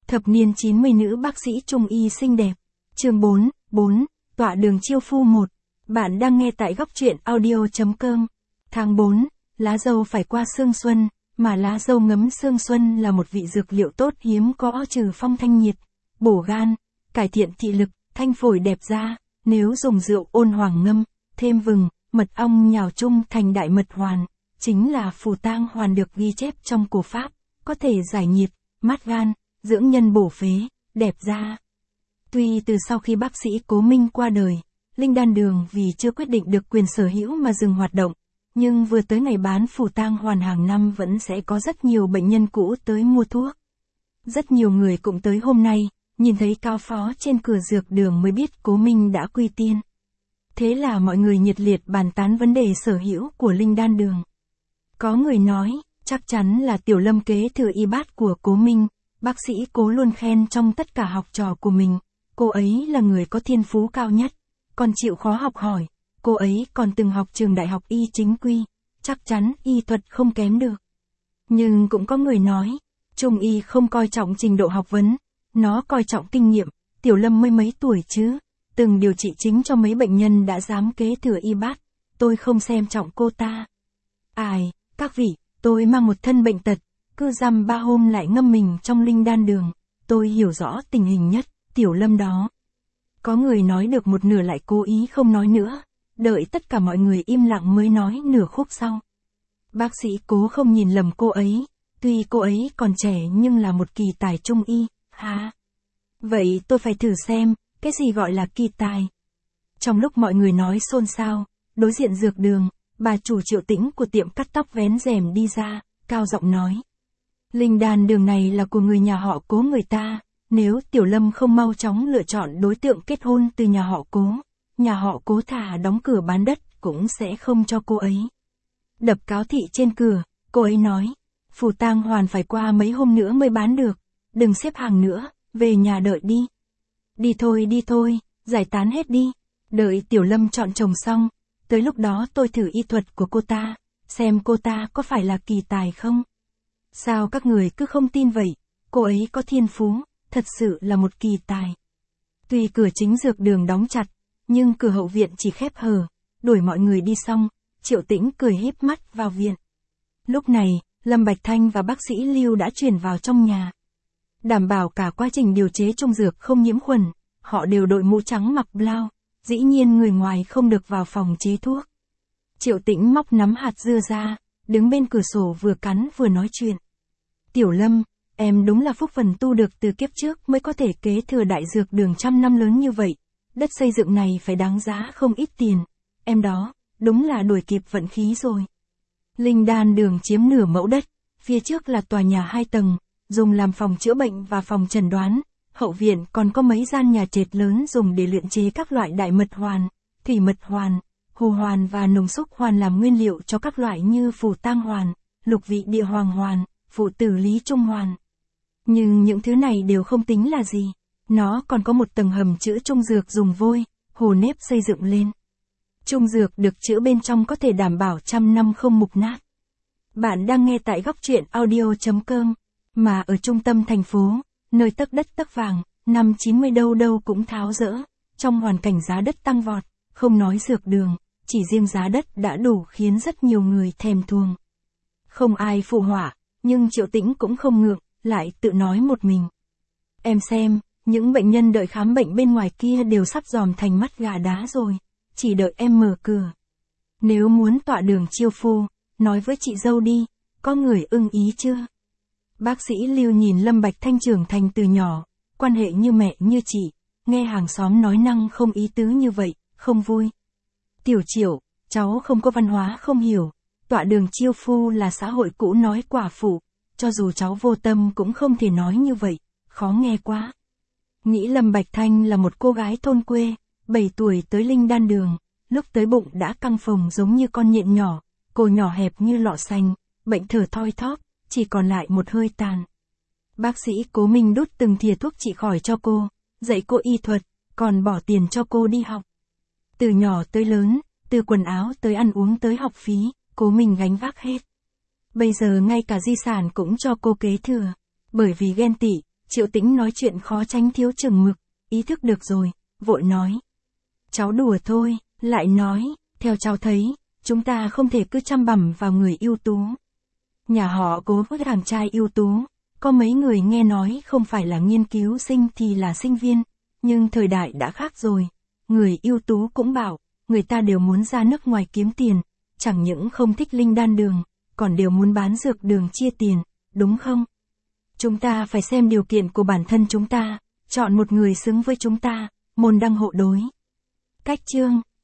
Thập niên 90 nữ bác sĩ trung y xinh đẹp. Chương 4, tọa đường chiêu phu 1. Bạn đang nghe tại góc truyện audio.com. Tháng 4, lá dâu phải qua sương xuân, mà lá dâu ngấm sương xuân là một vị dược liệu tốt hiếm có trừ phong thanh nhiệt, bổ gan, cải thiện thị lực, thanh phổi đẹp da. Nếu dùng rượu ôn hoàng ngâm, thêm vừng, mật ong nhào chung thành đại mật hoàn, chính là phù tang hoàn được ghi chép trong cổ pháp, có thể giải nhiệt, mát gan, dưỡng nhân bổ phế, đẹp da. Tuy từ sau khi bác sĩ Cố Minh qua đời, Linh Đan Đường vì chưa quyết định được quyền sở hữu mà dừng hoạt động, nhưng vừa tới ngày bán phù tang hoàn hàng năm vẫn sẽ có rất nhiều bệnh nhân cũ tới mua thuốc. Rất nhiều người cũng tới hôm nay, nhìn thấy cao phó trên cửa dược đường mới biết Cố Minh đã quy tiên. Thế là mọi người nhiệt liệt bàn tán vấn đề sở hữu của Linh Đan Đường. Có người nói, chắc chắn là Tiểu Lâm kế thừa y bát của Cố Minh, bác sĩ Cố luôn khen trong tất cả học trò của mình, cô ấy là người có thiên phú cao nhất, còn chịu khó học hỏi, cô ấy còn từng học trường đại học y chính quy, chắc chắn y thuật không kém được. Nhưng cũng có người nói, Trung y không coi trọng trình độ học vấn, nó coi trọng kinh nghiệm, Tiểu Lâm mới mấy tuổi chứ, từng điều trị chính cho mấy bệnh nhân đã dám kế thừa y bát, tôi không xem trọng cô ta. Ai, các vị, tôi mang một thân bệnh tật, cứ dăm 3 hôm lại ngâm mình trong Linh Đan Đường, tôi hiểu rõ tình hình nhất, Tiểu Lâm đó. Có người nói được một nửa lại cố ý không nói nữa, đợi tất cả mọi người im lặng mới nói nửa khúc sau. Bác sĩ Cố không nhìn lầm cô ấy, tuy cô ấy còn trẻ nhưng là một kỳ tài trung y, ha. Vậy tôi phải thử xem, cái gì gọi là kỳ tài. Trong lúc mọi người nói xôn xao, đối diện dược đường, bà chủ Triệu Tĩnh của tiệm cắt tóc vén rèm đi ra, cao giọng nói. Linh Đan Đường này là của người nhà họ Cố người ta, nếu Tiểu Lâm không mau chóng lựa chọn đối tượng kết hôn từ nhà họ Cố thà đóng cửa bán đất cũng sẽ không cho cô ấy. Đập cáo thị trên cửa, cô ấy nói, phù tang hoàn phải qua mấy hôm nữa mới bán được, đừng xếp hàng nữa, về nhà đợi đi. Đi thôi, giải tán hết đi, đợi Tiểu Lâm chọn chồng xong, tới lúc đó tôi thử y thuật của cô ta, xem cô ta có phải là kỳ tài không. Sao các người cứ không tin vậy, cô ấy có thiên phú, thật sự là một kỳ tài. Tuy cửa chính dược đường đóng chặt, nhưng cửa hậu viện chỉ khép hờ, đuổi mọi người đi xong, Triệu Tĩnh cười híp mắt vào viện. Lúc này, Lâm Bạch Thanh và bác sĩ Lưu đã chuyển vào trong nhà. Đảm bảo cả quá trình điều chế trung dược không nhiễm khuẩn, họ đều đội mũ trắng mặc blau, dĩ nhiên người ngoài không được vào phòng chế thuốc. Triệu Tĩnh móc nắm hạt dưa ra, đứng bên cửa sổ vừa cắn vừa nói chuyện. Tiểu Lâm, em đúng là phúc phần tu được từ kiếp trước mới có thể kế thừa đại dược đường trăm năm lớn như vậy. Đất xây dựng này phải đáng giá không ít tiền. Em đó, đúng là đuổi kịp vận khí rồi. Linh Đan Đường chiếm nửa mẫu đất, phía trước là tòa nhà 2 tầng, dùng làm phòng chữa bệnh và phòng chẩn đoán. Hậu viện còn có mấy gian nhà trệt lớn dùng để luyện chế các loại đại mật hoàn, thủy mật hoàn, hồ hoàn và nồng xúc hoàn làm nguyên liệu cho các loại như phù tang hoàn, lục vị địa hoàng hoàn, phụ tử lý trung hoàn. Nhưng những thứ này đều không tính là gì. Nó còn có một tầng hầm chữa trung dược dùng vôi, hồ nếp xây dựng lên. Trung dược được chữa bên trong có thể đảm bảo trăm năm không mục nát. Bạn đang nghe tại góc truyện audio.com, mà ở trung tâm thành phố, nơi tấc đất tấc vàng, năm 90 đâu đâu cũng tháo dỡ, trong hoàn cảnh giá đất tăng vọt, không nói dược đường, chỉ riêng giá đất đã đủ khiến rất nhiều người thèm thuồng. Không ai phụ họa, nhưng Triệu Tĩnh cũng không ngượng, lại tự nói một mình. Em xem, những bệnh nhân đợi khám bệnh bên ngoài kia đều sắp dòm thành mắt gà đá rồi, chỉ đợi em mở cửa. Nếu muốn tọa đường chiêu phu, nói với chị dâu đi, có người ưng ý chưa? Bác sĩ Lưu nhìn Lâm Bạch Thanh trưởng thành từ nhỏ, quan hệ như mẹ như chị, nghe hàng xóm nói năng không ý tứ như vậy, không vui. Tiểu Triệu, cháu không có văn hóa không hiểu, tọa đường chiêu phu là xã hội cũ nói quả phụ, cho dù cháu vô tâm cũng không thể nói như vậy, khó nghe quá. Nghĩ Lâm Bạch Thanh là một cô gái thôn quê, 7 tuổi tới Linh Đan Đường, lúc tới bụng đã căng phồng giống như con nhện nhỏ, cổ nhỏ hẹp như lọ xanh, bệnh thở thoi thóp, chỉ còn lại một hơi tàn. Bác sĩ Cố Minh đút từng thìa thuốc trị khỏi cho cô, dạy cô y thuật, còn bỏ tiền cho cô đi học. Từ nhỏ tới lớn, từ quần áo tới ăn uống tới học phí, Cố Minh gánh vác hết. Bây giờ ngay cả di sản cũng cho cô kế thừa, bởi vì ghen tị, Triệu Tĩnh nói chuyện khó tránh thiếu chừng mực, ý thức được rồi, vội nói. Cháu đùa thôi, lại nói, theo cháu thấy, chúng ta không thể cứ chăm bằm vào người ưu tú. Nhà họ Cố có chàng trai ưu tú, có mấy người nghe nói không phải là nghiên cứu sinh thì là sinh viên, nhưng thời đại đã khác rồi. Người ưu tú cũng bảo, người ta đều muốn ra nước ngoài kiếm tiền, chẳng những không thích linh đan đường, còn đều muốn bán dược đường chia tiền, đúng không? Chúng ta phải xem điều kiện của bản thân chúng ta, chọn một người xứng với chúng ta, môn đăng hộ đối. Cách chương